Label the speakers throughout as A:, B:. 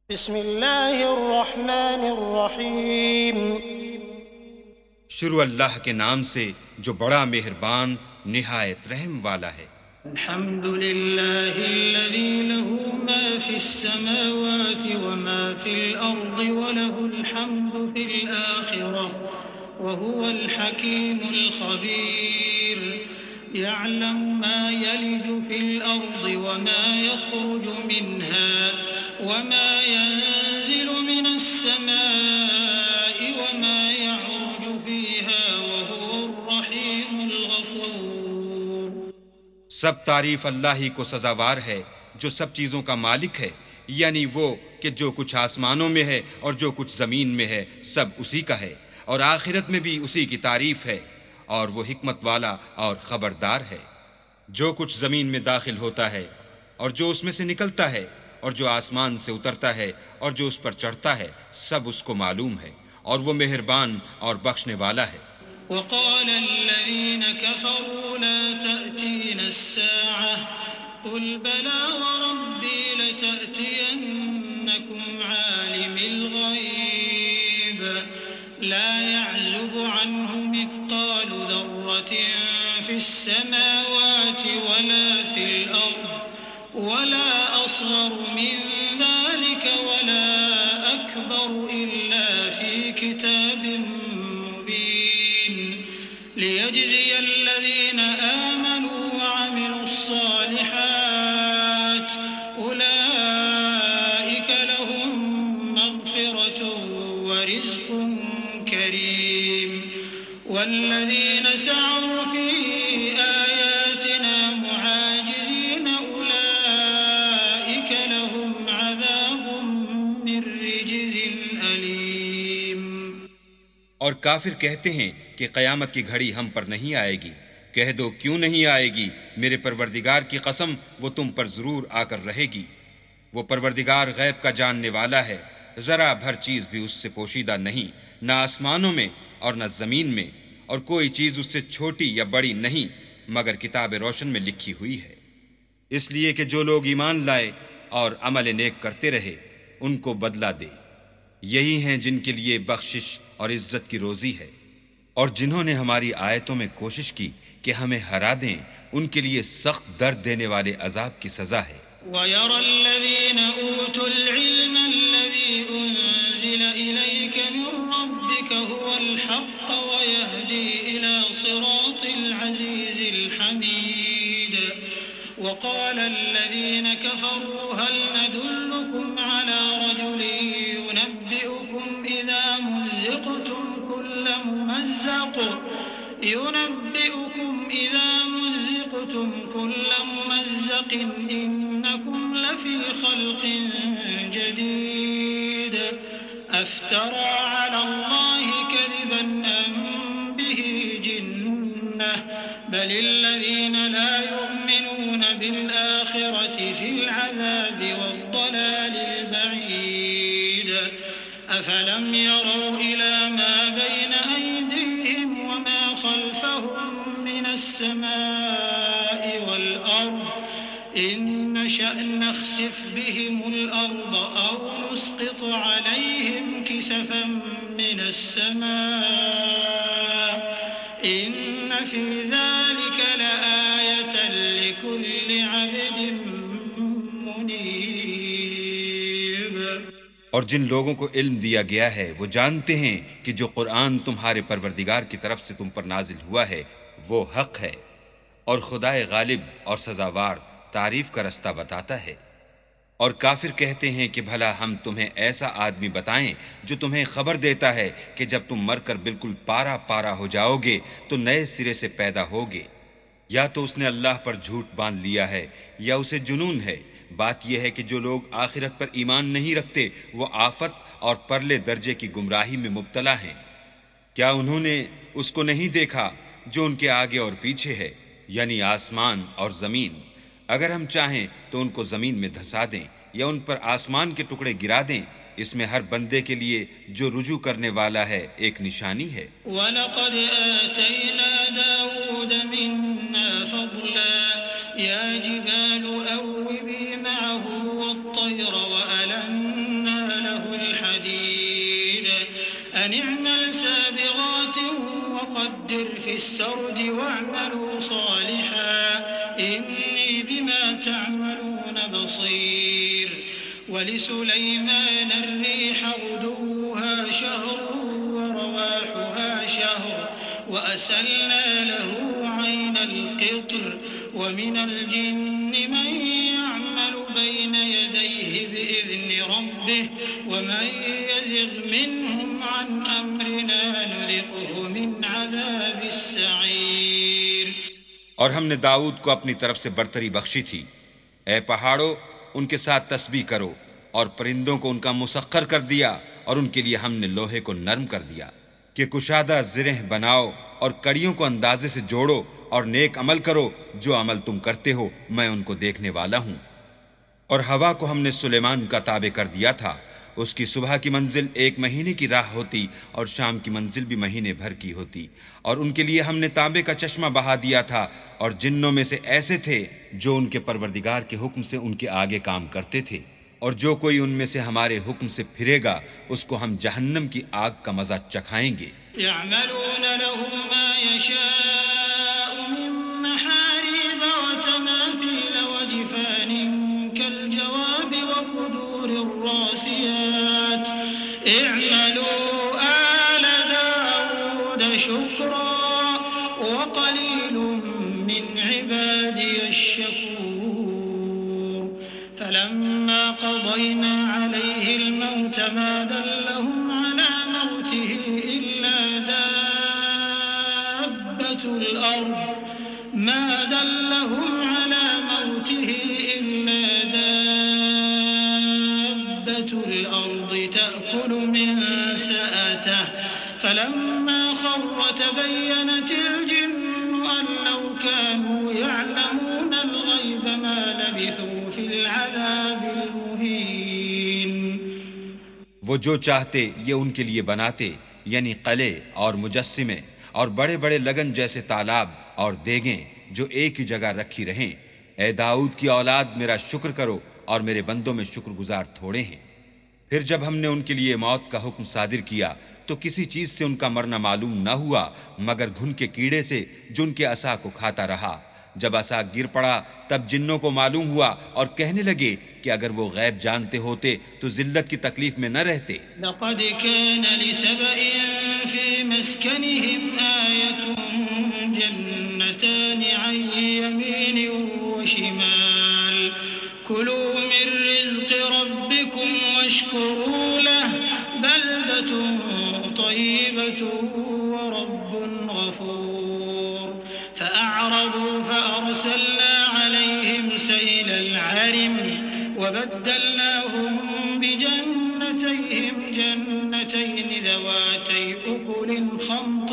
A: بسم اللہ الرحمن الرحیم۔
B: شروع اللہ کے نام سے جو بڑا مہربان نہایت رحم والا ہے۔
A: الحمد للہ الذی له ما فی السماوات وما فی الارض وله الحمد فی الآخرة وهو الحکیم الخبیر۔ يعلم ما يلج في الأرض وما يخرج منها وما ينزل من السماء وما يعرج فيها وهو الرحيم الغفور۔
B: سب تعریف اللہ ہی کو سزاوار ہے جو سب چیزوں کا مالک ہے، یعنی وہ کہ جو کچھ آسمانوں میں ہے اور جو کچھ زمین میں ہے سب اسی کا ہے، اور آخرت میں بھی اسی کی تعریف ہے، اور وہ حکمت والا اور خبردار ہے۔ جو کچھ زمین میں داخل ہوتا ہے اور جو اس میں سے نکلتا ہے اور جو آسمان سے اترتا ہے اور جو اس پر چڑھتا ہے سب اس کو معلوم ہے، اور وہ مہربان اور بخشنے والا ہے۔
A: وقال الذين كفروا لا تأتين الساعة قل بلى وربي لتأتينكم عالم الغيب لا يعزب عنه مثقال ذرة في السماوات ولا في الأرض ولا أصغر من ذلك ولا أكبر إلا في كتاب مبين ليجزي الذين آمنوا وعملوا الصالحات أولئك لهم مغفرة ورزق كريم والذين سعوا في آياتنا معاجزين أولئك لهم عذاب من رجز أليم۔
B: اور کافر کہتے ہیں کہ قیامت کی گھڑی ہم پر نہیں آئے گی۔ کہہ دو کیوں نہیں آئے گی؟ میرے پروردگار کی قسم وہ تم پر ضرور آ کر رہے گی۔ وہ پروردگار غیب کا جاننے والا ہے، ذرا بھر چیز بھی اس سے پوشیدہ نہیں، نہ آسمانوں میں اور نہ زمین میں، اور کوئی چیز اس سے چھوٹی یا بڑی نہیں مگر کتاب روشن میں لکھی ہوئی ہے۔ اس لیے کہ جو لوگ ایمان لائے اور عمل نیک کرتے رہے ان کو بدلہ دے۔ یہی ہیں جن کے لیے بخشش اور عزت کی روزی ہے، اور جنہوں نے ہماری آیتوں میں کوشش کی کہ ہمیں ہرا دیں ان کے لیے سخت درد دینے والے عذاب کی سزا ہے۔
A: وَيَرَى الَّذِينَ أُوتُوا الْعِلْمَ الَّذِي أُنزِلَ إِلَيْكَ مِن رَّبِّكَ هُوَ الْحَقَّ وَيَهْدِي إِلَى صِرَاطِ الْعَزِيزِ الْحَمِيدِ وَقَالَ الَّذِينَ كَفَرُوا هَلْ نَدُلُّكُمْ عَلَى رَجُلٍ يُنَبِّئُكُمْ إِذَا مُزِّقْتُمْ كُلَّ مُمَزَّقٍ إِنَّكُمْ لَفِي خَلْقٍ جَدِيدٍ أَفْتَرَى عَلَى اللَّهِ كَذِبًا أَمْ بِهِ جِنَّةٌ بَلِ الَّذِينَ لَا يُؤْمِنُونَ بِالْآخِرَةِ فِي الْعَذَابِ وَالضَّلَالِ الْبَعِيدِ أَفَلَمْ يَرَوْا إِلَى مَا بَيْنَ أَيْدِيهِمْ وَمَا خَلْفَهُم مِّنَ السَّمَاءِ وَالْأَرْضِ إِن نَّشَأْ نَخْسِفْ بِهِمُ الْأَرْضَ أَوْ نُسْقِطْ عَلَيْهِمْ كِسَفًا مِّنَ السَّمَاءِ إِنَّ فِي ذَلِكَ لَآيَةً لِكُلِّ عَبْدٍ مُنِيبٍ۔
B: اور جن لوگوں کو علم دیا گیا ہے وہ جانتے ہیں کہ جو قرآن تمہارے پروردگار کی طرف سے تم پر نازل ہوا ہے وہ حق ہے، اور خدائے غالب اور سزاوار تعریف کا رستہ بتاتا ہے۔ اور کافر کہتے ہیں کہ بھلا ہم تمہیں ایسا آدمی بتائیں جو تمہیں خبر دیتا ہے کہ جب تم مر کر بالکل پارا پارا ہو جاؤ گے تو نئے سرے سے پیدا ہوگے۔ یا تو اس نے اللہ پر جھوٹ باندھ لیا ہے یا اسے جنون ہے۔ بات یہ ہے کہ جو لوگ آخرت پر ایمان نہیں رکھتے وہ آفت اور پرلے درجے کی گمراہی میں مبتلا ہیں۔ کیا انہوں نے اس کو نہیں دیکھا جو ان کے آگے اور پیچھے ہے، یعنی آسمان اور زمین؟ اگر ہم چاہیں تو ان کو زمین میں دھسا دیں یا ان پر آسمان کے ٹکڑے گرا دیں، اس میں ہر بندے کے لیے جو رجوع کرنے والا ہے ایک نشانی ہے۔
A: وَلَقَدْ آتَيْنَا دَاوُودَ مِنَّا فَضْلًا يَا جِبَالُ أَوِّبِي مَعَهُ وَالطَّيْرَ وَأَلَنَّا حديد أن اعمل سابغات وقدر في السرد واعملوا صالحا إني بما تعملون بصير ولسليمان الريح غدوها شهر ورواحها شهر وأسلنا له عين القطر ومن الجن من يعمل بين يديه بإذن ربه ومن يزغ منهم عن أمرنا نذقه من عذاب السعير.
B: اور ہم نے داؤد کو اپنی طرف سے برتری بخشی تھی. اے پہاڑوں ان کے ساتھ تسبیح کرو، اور پرندوں کو ان کا مسخر کر دیا، اور ان کے لیے ہم نے لوہے کو نرم کر دیا کہ کشادہ زرہ بناؤ اور کڑیوں کو اندازے سے جوڑو اور نیک عمل کرو. جو عمل تم کرتے ہو میں ان کو دیکھنے والا ہوں. اور ہوا کو ہم نے سلیمان کا تابع کر دیا تھا. اس کی صبح کی منزل 1 مہینے کی راہ ہوتی اور شام کی منزل بھی مہینے بھر کی ہوتی. اور ان کے لیے ہم نے تانبے کا چشمہ بہا دیا تھا. اور جنوں میں سے ایسے تھے جو ان کے پروردگار کے حکم سے ان کے آگے کام کرتے تھے. اور جو کوئی ان میں سے ہمارے حکم سے پھرے گا اس کو ہم جہنم کی آگ کا مزہ چکھائیں گے.
A: يعملون له ما يشاء من محاريب وتماثيل وجفان كالجواب وقدور الراسيات اعملوا آل داود شكرا وقليل من عبادي الشكور. فلما قضينا عليه الموت ما دلهم على موته إلا دابة الأرض تأكل من سأته فلما خر تبينت الجن أن لو كانوا يعلمون الغيب ما لبثوا في العذاب المهين.
B: وہ جو چاہتے یہ ان کے لیے بناتے، یعنی قلعے اور مجسمے اور بڑے بڑے لگن جیسے تالاب اور دیگیں جو ایک ہی جگہ رکھی رہیں. اے داؤد کی اولاد میرا شکر کرو اور میرے بندوں میں شکر گزار تھوڑے ہیں. پھر جب ہم نے ان کے لیے موت کا حکم صادر کیا تو کسی چیز سے ان کا مرنا معلوم نہ ہوا مگر گھن کے کیڑے سے جو ان کے عصا کو کھاتا رہا. جب عصا گر پڑا تب جنوں کو معلوم ہوا اور کہنے لگے کہ اگر وہ غیب جانتے ہوتے تو ذلت کی تکلیف میں نہ رہتے.
A: لقد كان لسبأ في مسكنهم آية جنتان عن يمين وشمال كلوا من رزق ربكم واشكروا له بلدة طيبة ورب غفور. فأعرضوا فأرسلنا عليهم سيل العرم وبدلناهم بجنتيهم جنتين ذواتي أكل خمط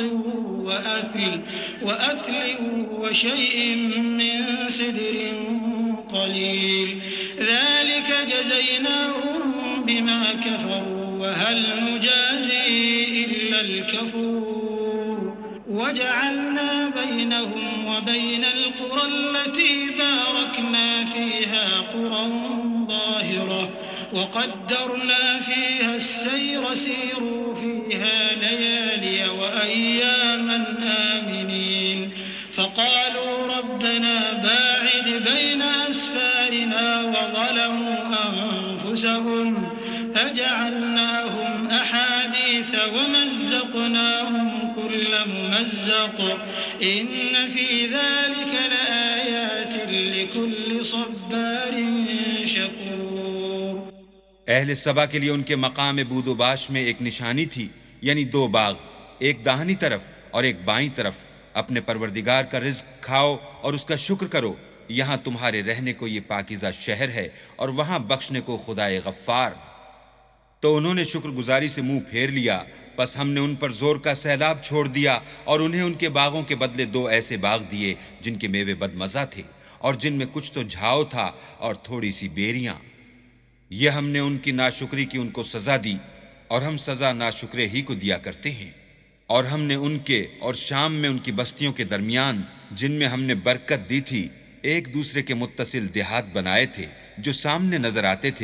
A: وأثل وشيء من سدر قليل ذلك جزيناهم بما كفروا وهل نجازي إلا الكفور. وجعلنا بينهم وبين القرى التي باركنا فيها قرى ظاهرة وقدرنا فيها السير سيروا فيها ليالي وأياما آمنين. فقالوا ربنا باعد بين أسفارنا وظلموا أنفسهم فجعلناهم أحاديث ومزقناهم كل ممزق إن في ذلك لآيات لكل صبار شكور.
B: اہل سبا کے لیے ان کے مقام بود و باش میں ایک نشانی تھی، یعنی 2 باغ، ایک داہنی طرف اور ایک بائیں طرف. اپنے پروردگار کا رزق کھاؤ اور اس کا شکر کرو. یہاں تمہارے رہنے کو یہ پاکیزہ شہر ہے اور وہاں بخشنے کو خدائے غفار. تو انہوں نے شکر گزاری سے منہ پھیر لیا، بس ہم نے ان پر زور کا سیلاب چھوڑ دیا اور انہیں ان کے باغوں کے بدلے 2 ایسے باغ دیے جن کے میوے بدمزہ تھے اور جن میں کچھ تو جھاؤ تھا اور تھوڑی سی بیریاں. یہ ہم نے ان کی ناشکری کی ان کو سزا دی اور ہم سزا ناشکرے ہی کو دیا کرتے ہیں. اور ہم نے ان کے اور شام میں ان کی بستیوں کے درمیان جن میں ہم نے برکت دی تھی ایک دوسرے کے متصل دیہات بنائے تھے جو سامنے نظر آتے تھے.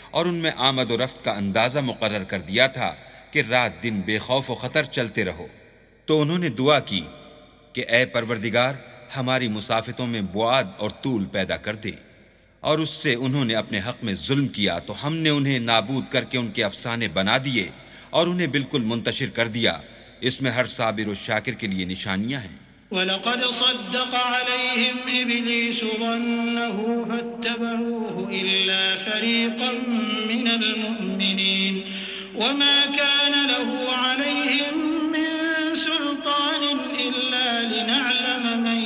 B: اور ان میں آمد و رفت کا اندازہ مقرر کر دیا تھا کہ رات دن بے خوف و خطر چلتے رہو۔ تو انہوں نے دعا کی کہ اے پروردگار ہماری مسافتوں میں بعد اور طول پیدا کر دے، اور اس سے انہوں نے اپنے حق میں ظلم کیا تو ہم نے انہیں نابود کر کے ان کے افسانے بنا دیے اور انہیں بالکل منتشر کر دیا۔ اس میں ہر صابر و شاکر کے لیے نشانیاں ہیں۔
A: وَلَقَدْ صَدَّقَ عَلَيْهِمْ إِبْلِيسُ ظَنَّهُ فَاتَّبَعُوهُ إِلَّا فَرِيقًا مِّنَ الْمُؤْمِنِينَ وَمَا كَانَ لَهُ عَلَيْهِمْ مِّن سُلْطَانٍ إِلَّا لِنَعْلَمَ مَن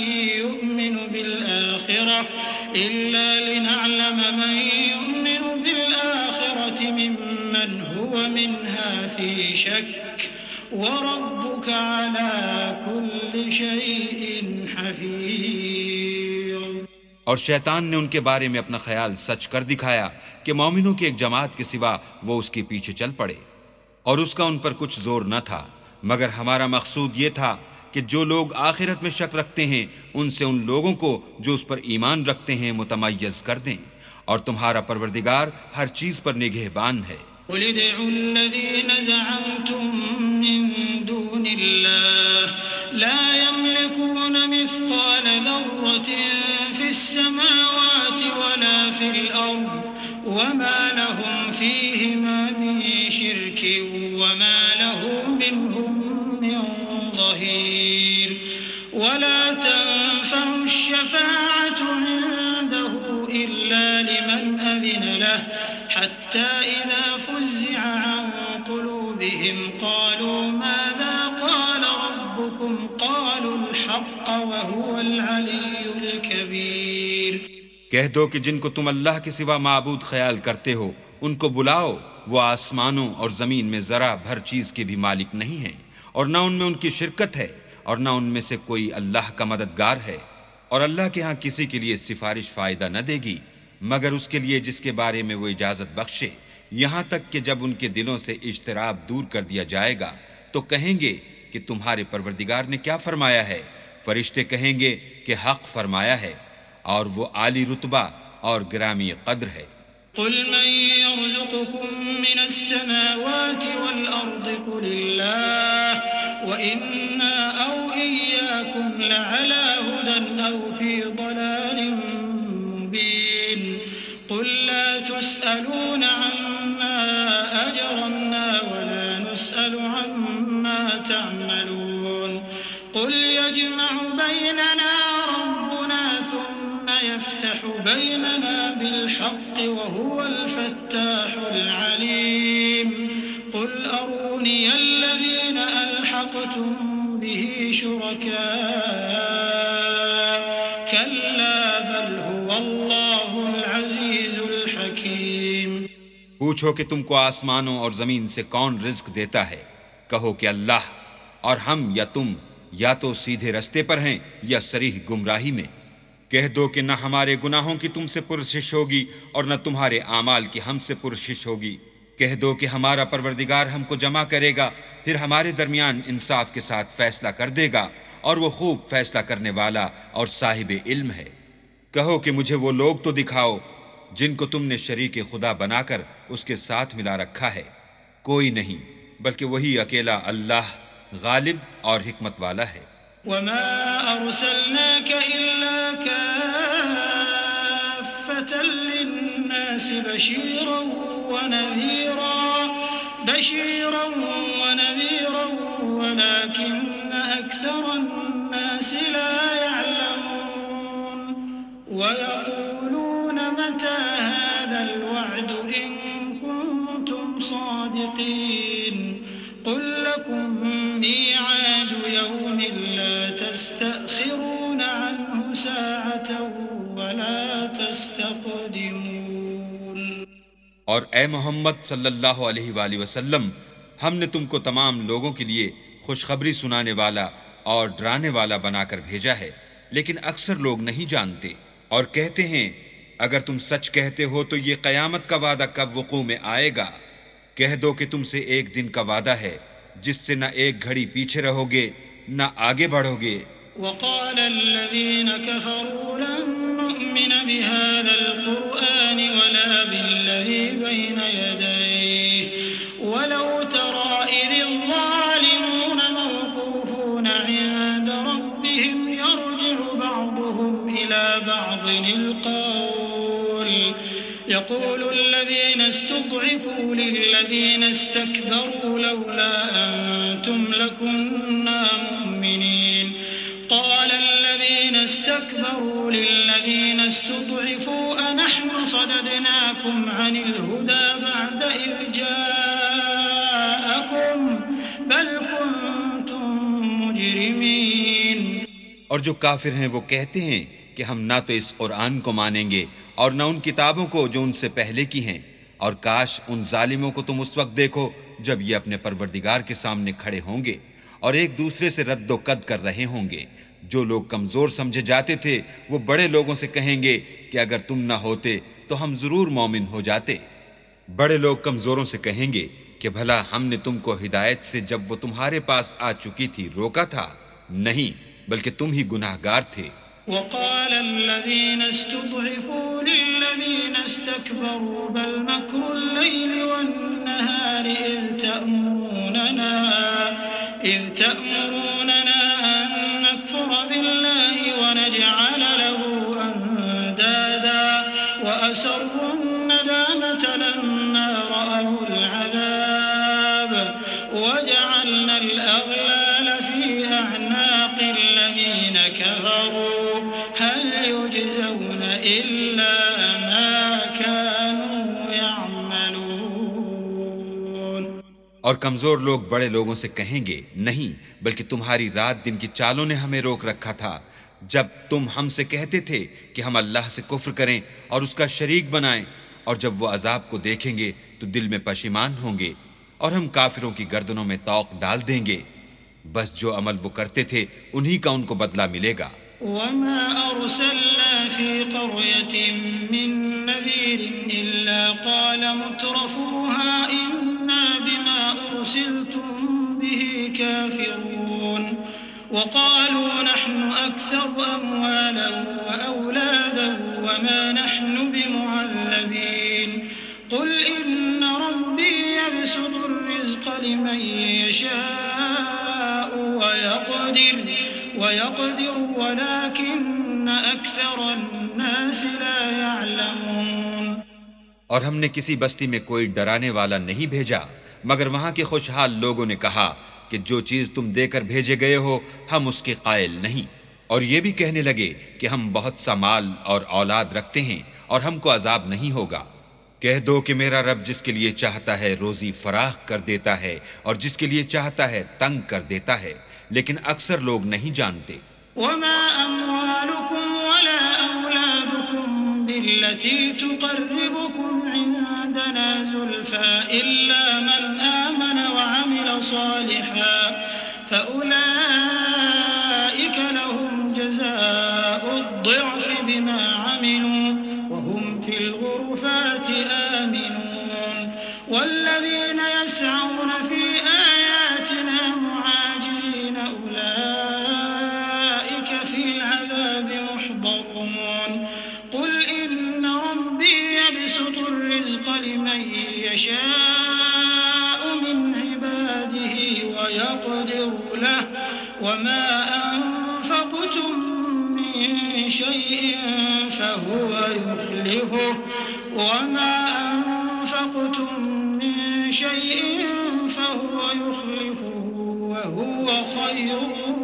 A: يُؤْمِنُ بِالْآخِرَةِ مِمَّنْ هُوَ مِنْهَا فِي شَكٍّ وَرَبُّكَ عَلَى كُلِّ شَيْءٍ حَفِيظٌ۔
B: اور شیطان نے ان کے بارے میں اپنا خیال سچ کر دکھایا کہ مومنوں کی ایک جماعت کے سوا وہ اس کے پیچھے چل پڑے، اور اس کا ان پر کچھ زور نہ تھا، مگر ہمارا مقصود یہ تھا کہ جو لوگ آخرت میں شک رکھتے ہیں ان سے ان لوگوں کو جو اس پر ایمان رکھتے ہیں متمیز کر دیں، اور تمہارا پروردگار ہر چیز پر نگہبان ہے۔
A: قُلِ ادْعُوا الَّذِينَ زَعَمْتُم مِّن دُونِ اللَّهِ لَا يَمْلِكُونَ مِثْقَالَ ذَرَّةٍ فِي السَّمَاوَاتِ وَلَا فِي الْأَرْضِ وَمَا لَهُمْ فِيهِمَا مِن شِرْكٍ وَمَا لَهُ مِنْهُم مِّن ظَهِيرٍ وَلَا تَنفَعُ الشَّفَاعَةُ عِندَهُ إِلَّا لِمَنْ أَذِنَ لَهُ حتى إذا فزع عن قلوبهم قالوا ماذا قال ربكم قالوا الحق وهو العلي الكبير۔
B: کہہ دو کہ جن کو تم اللہ کے سوا معبود خیال کرتے ہو ان کو بلاؤ، وہ آسمانوں اور زمین میں ذرا بھر چیز کے بھی مالک نہیں ہیں، اور نہ ان میں ان کی شرکت ہے، اور نہ ان میں سے کوئی اللہ کا مددگار ہے، اور اللہ کے ہاں کسی کے لیے سفارش فائدہ نہ دے گی مگر اس کے لیے جس کے بارے میں وہ اجازت بخشے، یہاں تک کہ جب ان کے دلوں سے اجتراب دور کر دیا جائے گا تو کہیں گے کہ تمہارے پروردگار نے کیا فرمایا ہے؟ فرشتے کہیں گے کہ حق فرمایا ہے، اور وہ عالی رتبہ اور گرامی قدر ہے۔
A: قل من يرزقكم من السماوات والأرض قل الله وإنا أو إياكم لعلى هدى أو في ضلال مبين قل لا تسألون عما أجرمنا ولا نسأل عما تعملون قل يجمع بيننا ربنا ثم يفتح بيننا بالحق وهو الفتاح العليم قل أروني الذين ألحقتم به شركاء كلا بل هو الله العزيز الحكيم۔
B: پوچھو کہ تم کو آسمانوں اور زمین سے کون رزق دیتا ہے؟ کہو کہ اللہ، اور ہم یا تم یا تو سیدھے رستے پر ہیں یا صریح گمراہی میں۔ کہہ دو کہ نہ ہمارے گناہوں کی تم سے پرسش ہوگی اور نہ تمہارے اعمال کی ہم سے پرسش ہوگی۔ کہہ دو کہ ہمارا پروردگار ہم کو جمع کرے گا، پھر ہمارے درمیان انصاف کے ساتھ فیصلہ کر دے گا، اور وہ خوب فیصلہ کرنے والا اور صاحب علم ہے۔ کہو کہ مجھے وہ لوگ تو دکھاؤ جن کو تم نے شریک خدا بنا کر اس کے ساتھ ملا رکھا ہے۔ کوئی نہیں بلکہ وہی اکیلا اللہ غالب اور حکمت والا ہے۔
A: وما أرسلناك إلا كافة للناس بشيرا ونذيرا ولكن أكثر الناس لا يعلمون ويقولون متى هذا الوعد إن كنتم صادقين قل لكم ميعاد يوم لا تستأخرون عنه ساعة ولا تستقدمون۔
B: اور اے محمد صلی اللہ علیہ وآلہ وسلم، ہم نے تم کو تمام لوگوں کے لیے خوشخبری سنانے والا اور ڈرانے والا بنا کر بھیجا ہے، لیکن اکثر لوگ نہیں جانتے، اور کہتے ہیں اگر تم سچ کہتے ہو تو یہ قیامت کا وعدہ کب وقوع میں آئے گا؟ کہہ دو کہ تم سے ایک دن کا وعدہ ہے جس سے نہ ایک گھڑی پیچھے رہو گے نہ آگے بڑھو گے۔
A: وقال الذين كفروا لن نؤمن نؤمن بهذا القرآن ولا بالذي بين يديه ولو ترى إذ الظالمون موقوفون عند ربهم يرجع بعضهم إلى بعض القول يقول الذين استضعفوا للذين استكبروا لولا أنتم لكنا مؤمنين قال الذين استكبروا للذين استضعفوا أنحن صددناكم عن الهدى بعد إذ جاءكم بل كنتم مجرمين۔
B: اور جو کافر ہیں وہ کہتے ہیں کہ ہم نہ تو اس قرآن کو مانیں گے اور نہ ان کتابوں کو جو ان سے پہلے کی ہیں، اور کاش ان ظالموں کو تم اس وقت دیکھو جب یہ اپنے پروردگار کے سامنے کھڑے ہوں گے اور ایک دوسرے سے رد و قد کر رہے ہوں گے۔ جو لوگ کمزور سمجھے جاتے تھے وہ بڑے لوگوں سے کہیں گے کہ اگر تم نہ ہوتے تو ہم ضرور مومن ہو جاتے۔ بڑے لوگ کمزوروں سے کہیں گے کہ بھلا ہم نے تم کو ہدایت سے جب وہ تمہارے پاس آ چکی تھی روکا تھا؟ نہیں، بلکہ تم ہی گناہگار تھے۔
A: وقال الذين استضعفوا للذين استكبروا بل مكر الليل والنهار إذ تأمروننا أن نكفر بالله ونجعل له أندادا وأسروا الندامة لما رأوا العذاب وجعلنا الأغلال في أعناق الذين كفروا هل يجزون إلا ما كانوا يعملون۔
B: اور کمزور لوگ بڑے لوگوں سے کہیں گے نہیں، بلکہ تمہاری رات دن کی چالوں نے ہمیں روک رکھا تھا جب تم ہم سے کہتے تھے کہ ہم اللہ سے کفر کریں اور اس کا شریک بنائیں، اور جب وہ عذاب کو دیکھیں گے تو دل میں پشیمان ہوں گے اور ہم کافروں کی گردنوں میں طوق ڈال دیں گے۔ بس جو عمل وہ کرتے تھے انہی کا ان کو بدلہ ملے گا۔
A: وما أرسلنا في قرية من نذير إلا قال مترفوها إنا بما أرسلتم به كافرون وقالوا نحن أكثر أموالا وأولادا وما نحن بمعذبين قل إن ربي يبسط الرزق لمن يشاء ويقدر ولكن أكثر الناس لا يعلمون۔
B: اور ہم نے کسی بستی میں کوئی ڈرانے والا نہیں بھیجا مگر وہاں کے خوشحال لوگوں نے کہا کہ جو چیز تم دے کر بھیجے گئے ہو ہم اس کے قائل نہیں، اور یہ بھی کہنے لگے کہ ہم بہت سا مال اور اولاد رکھتے ہیں اور ہم کو عذاب نہیں ہوگا۔ کہہ دو کہ میرا رب جس کے لیے چاہتا ہے روزی فراخ کر دیتا ہے اور جس کے لیے چاہتا ہے تنگ کر دیتا ہے، لیکن اکثر لوگ نہیں جانتے۔
A: وما أموالكم ولا أولادكم بالتي تقربكم عندنا زلفى إلا من آمن وعمل صالحا فأولئك لهم جزاء الضعف بما عملوا وهم في الغرفات آمنون والذين يسعون في آياتنا معاجزين أولئك في العذاب محضرون قل إن ربي يبسط الرزق لمن يشاء من عباده ويقدر له وما أنفقتم من شيء فهو يخلفه وما أنفقتم من شيء فهو يخلفه وهو خير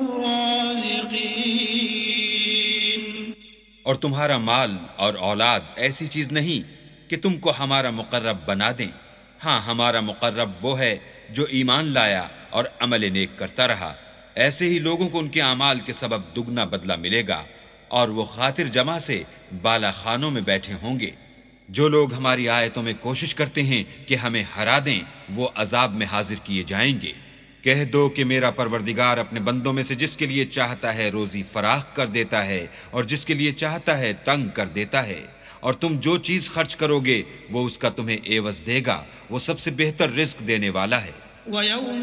A: الرازقين۔
B: اور تمہارا مال اور اولاد ایسی چیز نہیں کہ تم کو ہمارا مقرب بنا دیں، ہاں ہمارا مقرب وہ ہے جو ایمان لایا اور عمل نیک کرتا رہا، ایسے ہی لوگوں کو ان کے اعمال کے سبب دگنا بدلہ ملے گا، اور وہ خاطر جمع سے بالا خانوں میں بیٹھے ہوں گے۔ جو لوگ ہماری آیتوں میں کوشش کرتے ہیں کہ ہمیں ہرا دیں وہ عذاب میں حاضر کیے جائیں گے۔ کہہ دو کہ میرا پروردگار اپنے بندوں میں سے جس کے لیے چاہتا ہے روزی فراخ کر دیتا ہے اور جس کے لیے چاہتا ہے تنگ کر دیتا ہے، اور تم جو چیز خرچ کرو گے وہ اس کا تمہیں عوض دے گا، وہ سب سے بہتر رزق دینے والا ہے۔
A: وَيَوْمَ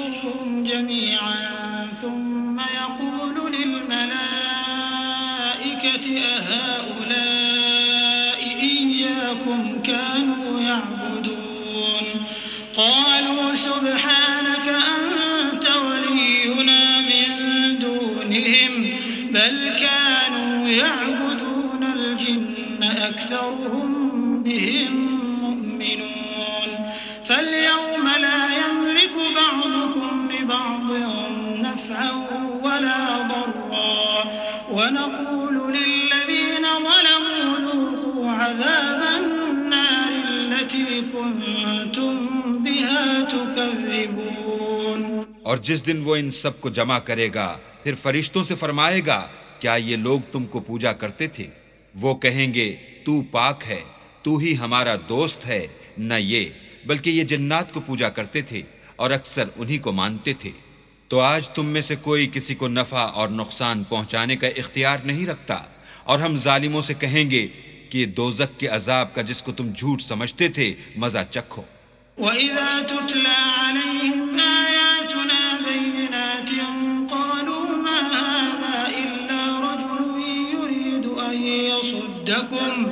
A: يَحْشُرُهُمْ جَمِيعًا ثُمَّ يَقُولُ لِلْمَلَائِكَةِ الملائكة أهؤلاء إياكم كانوا يعبدون قالوا سبحانك أنت ولينا من دونهم بل كانوا يعبدون الجن أكثرهم بهم مؤمنون فاليوم لا يملك بعضكم لبعض نفعا ولا ضرا ونقول للذين ظلموا ذوقوا عذاب النار التي كنتم بها تكذبون۔
B: اور جس دن وہ ان سب کو جمع کرے گا پھر فرشتوں سے فرمائے گا کیا یہ لوگ تم کو پوجا کرتے تھے؟ وہ کہیں گے تو پاک ہے، تو ہی ہمارا دوست ہے، نہ یہ بلکہ یہ جنات کو پوجا کرتے تھے اور اکثر انہی کو مانتے تھے۔ تو آج تم میں سے کوئی کسی کو نفع اور نقصان پہنچانے کا اختیار نہیں رکھتا، اور ہم ظالموں سے کہیں گے کہ دوزخ کے عذاب کا جس کو تم جھوٹ سمجھتے تھے مزہ چکھو۔
A: وَإِذَا تُتْلَى عَلَيْهِمْ آيَاتُنَا بَيِّنَاتٍ قَالُوا مَا هَذَا إِلَّا رَجُلٌ يُرِيدُ أَن يَصُدَّكُمْ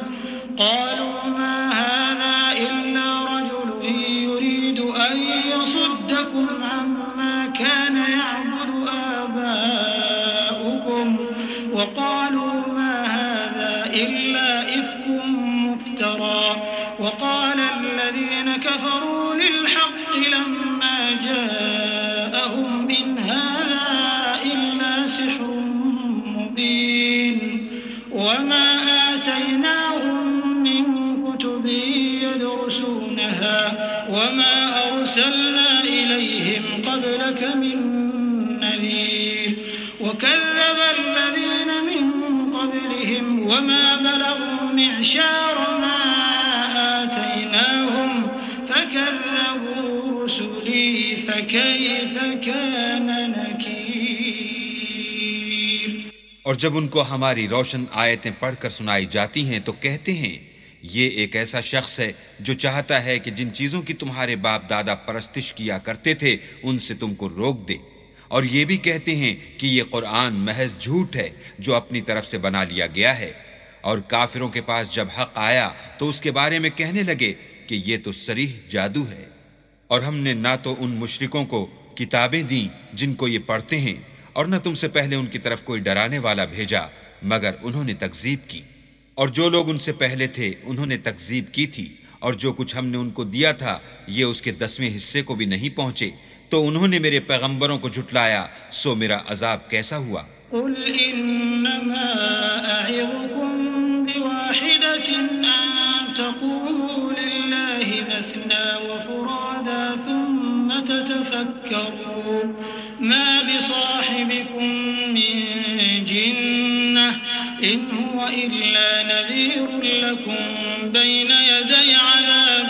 A: عَمَّا كَانَ يَعْبُدُ آبَاؤُكُمْ وَقَالُوا مَا هَذَا إِلَّا إِفْكٌ مُفْتَرًى وَقَالَ الَّذِينَ كَفَرُوا لِلْحَقِّ لَمَّا جَاءَهُمْ إِنْ هَذَا إِلَّا سِحْرٌ مُبِينٌ وَمَا آتَيْنَاهُمْ مِنْ كُتُبٍ يَدْرُسُونَهَا وَمَا أَرْسَلْنَا إِلَيْهِمْ قَبْلَكَ مِنْ نَذِيرٍ وَكَذَّبَ الَّذِينَ مِنْ قَبْلِهِمْ وَمَا بَلَغُوا مِعْشَارَ مَا آتَيْنَاهُمْ فَكَذَّبُوا رُسُلِي فَكَيْفَ كَانَ نَكِيرِ۔
B: اور جب ان کو ہماری روشن آیتیں پڑھ کر سنائی جاتی ہیں تو کہتے ہیں یہ ایک ایسا شخص ہے جو چاہتا ہے کہ جن چیزوں کی تمہارے باپ دادا پرستش کیا کرتے تھے ان سے تم کو روک دے، اور یہ بھی کہتے ہیں کہ یہ قرآن محض جھوٹ ہے جو اپنی طرف سے بنا لیا گیا ہے، اور کافروں کے پاس جب حق آیا تو اس کے بارے میں کہنے لگے کہ یہ تو صریح جادو ہے۔ اور ہم نے نہ تو ان مشرکوں کو کتابیں دیں جن کو یہ پڑھتے ہیں، اور نہ تم سے پہلے ان کی طرف کوئی ڈرانے والا بھیجا مگر انہوں نے تکذیب کی، اور جو لوگ ان سے پہلے تھے انہوں نے تکذیب کی تھی، اور جو کچھ ہم نے ان کو دیا تھا یہ اس کے 10ویں حصے کو بھی نہیں پہنچے، تو انہوں نے میرے پیغمبروں کو جھٹلایا، سو میرا عذاب کیسا ہوا۔
A: قل انما اعظكم بواحدة ان تقوموا لله مثنى وفرادا ثم تتفكروا ما بصاحبكم من جنة ان هو الا نذير لكم بين يدي عذاب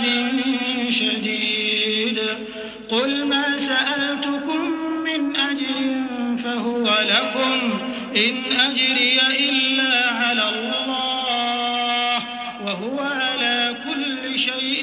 A: شديد قل ما سألتكم من أجر فهو لكم إن أجري إلا على الله وهو على كل شيء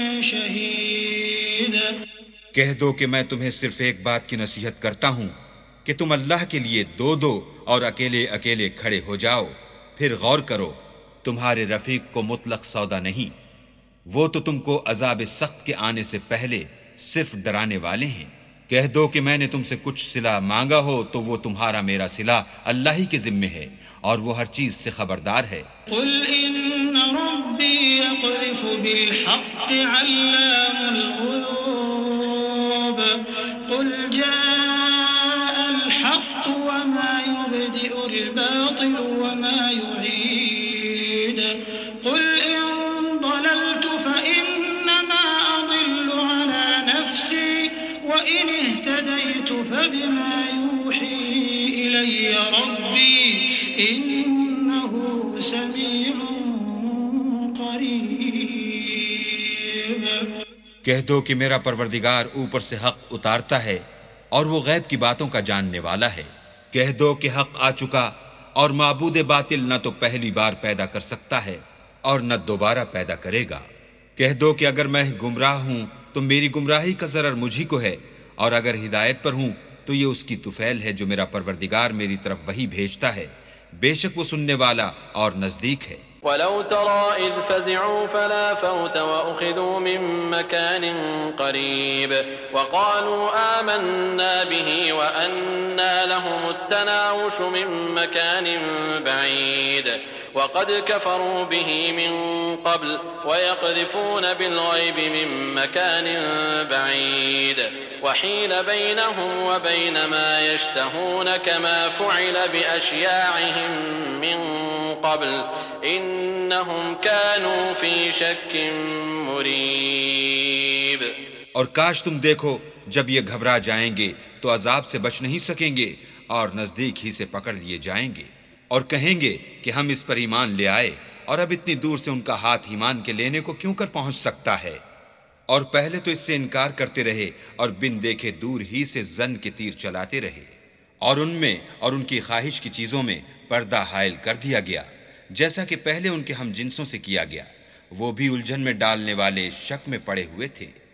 A: شهيد۔
B: کہہ دو کہ میں تمہیں صرف ایک بات کی نصیحت کرتا ہوں کہ تم اللہ کے لیے دو دو اور اکیلے اکیلے کھڑے ہو جاؤ، پھر غور کرو، تمہارے رفیق کو مطلق سودا نہیں، وہ تو تم کو عذاب سخت کے آنے سے پہلے صرف ڈرانے والے ہیں۔ کہہ دو کہ میں نے تم سے کچھ صلہ مانگا ہو تو وہ تمہارا میرا صلہ اللہ ہی کے ذمے ہے، اور وہ ہر چیز سے خبردار ہے۔
A: قل ان ربی یقذف بالحق علام الغیوب قل جاء الحق وما يبدئ الباطل وما يعيد قل ان ضللت فإنما أضل على نفسي وإن اهتديت فبما يوحي إلي ربي إنه سميع قريب۔
B: کہہ دو کہ میرا پروردگار اوپر سے حق اتارتا ہے اور وہ غیب کی باتوں کا جاننے والا ہے۔ کہہ دو کہ حق آ چکا اور معبود باطل نہ تو پہلی بار پیدا کر سکتا ہے اور نہ دوبارہ پیدا کرے گا۔ کہہ دو کہ اگر میں گمراہ ہوں تو میری گمراہی کا ضرر مجھی کو ہے، اور اگر ہدایت پر ہوں تو یہ اس کی طفیل ہے جو میرا پروردگار میری طرف وحی بھیجتا ہے، بے شک وہ سننے والا اور نزدیک ہے۔
C: ولو ترى إذ فزعوا فلا فوت وأخذوا من مكان قريب وقالوا آمنا به وأنى لهم التناوش من مكان بعيد وقد كفروا به من قبل ويقذفون بالغيب من مكان بعيد وحيل بينهم وبين ما يشتهون كما فعل بأشياعهم من قبل انہم كانوا فی شک مریب۔
B: اور کاش تم دیکھو جب یہ گھبرا جائیں گے تو عذاب سے بچ نہیں سکیں گے اور نزدیک ہی سے پکڑ لیے جائیں گے، اور کہیں گے کہ ہم اس پر ایمان لے آئے، اور اب اتنی دور سے ان کا ہاتھ ایمان کے لینے کو کیوں کر پہنچ سکتا ہے؟ اور پہلے تو اس سے انکار کرتے رہے اور بن دیکھے دور ہی سے زن کے تیر چلاتے رہے، اور ان میں اور ان کی خواہش کی چیزوں میں پردہ حائل کر دیا گیا، جیسا کہ پہلے ان کے ہم جنسوں سے کیا گیا، وہ بھی الجھن میں ڈالنے والے شک میں پڑے ہوئے تھے۔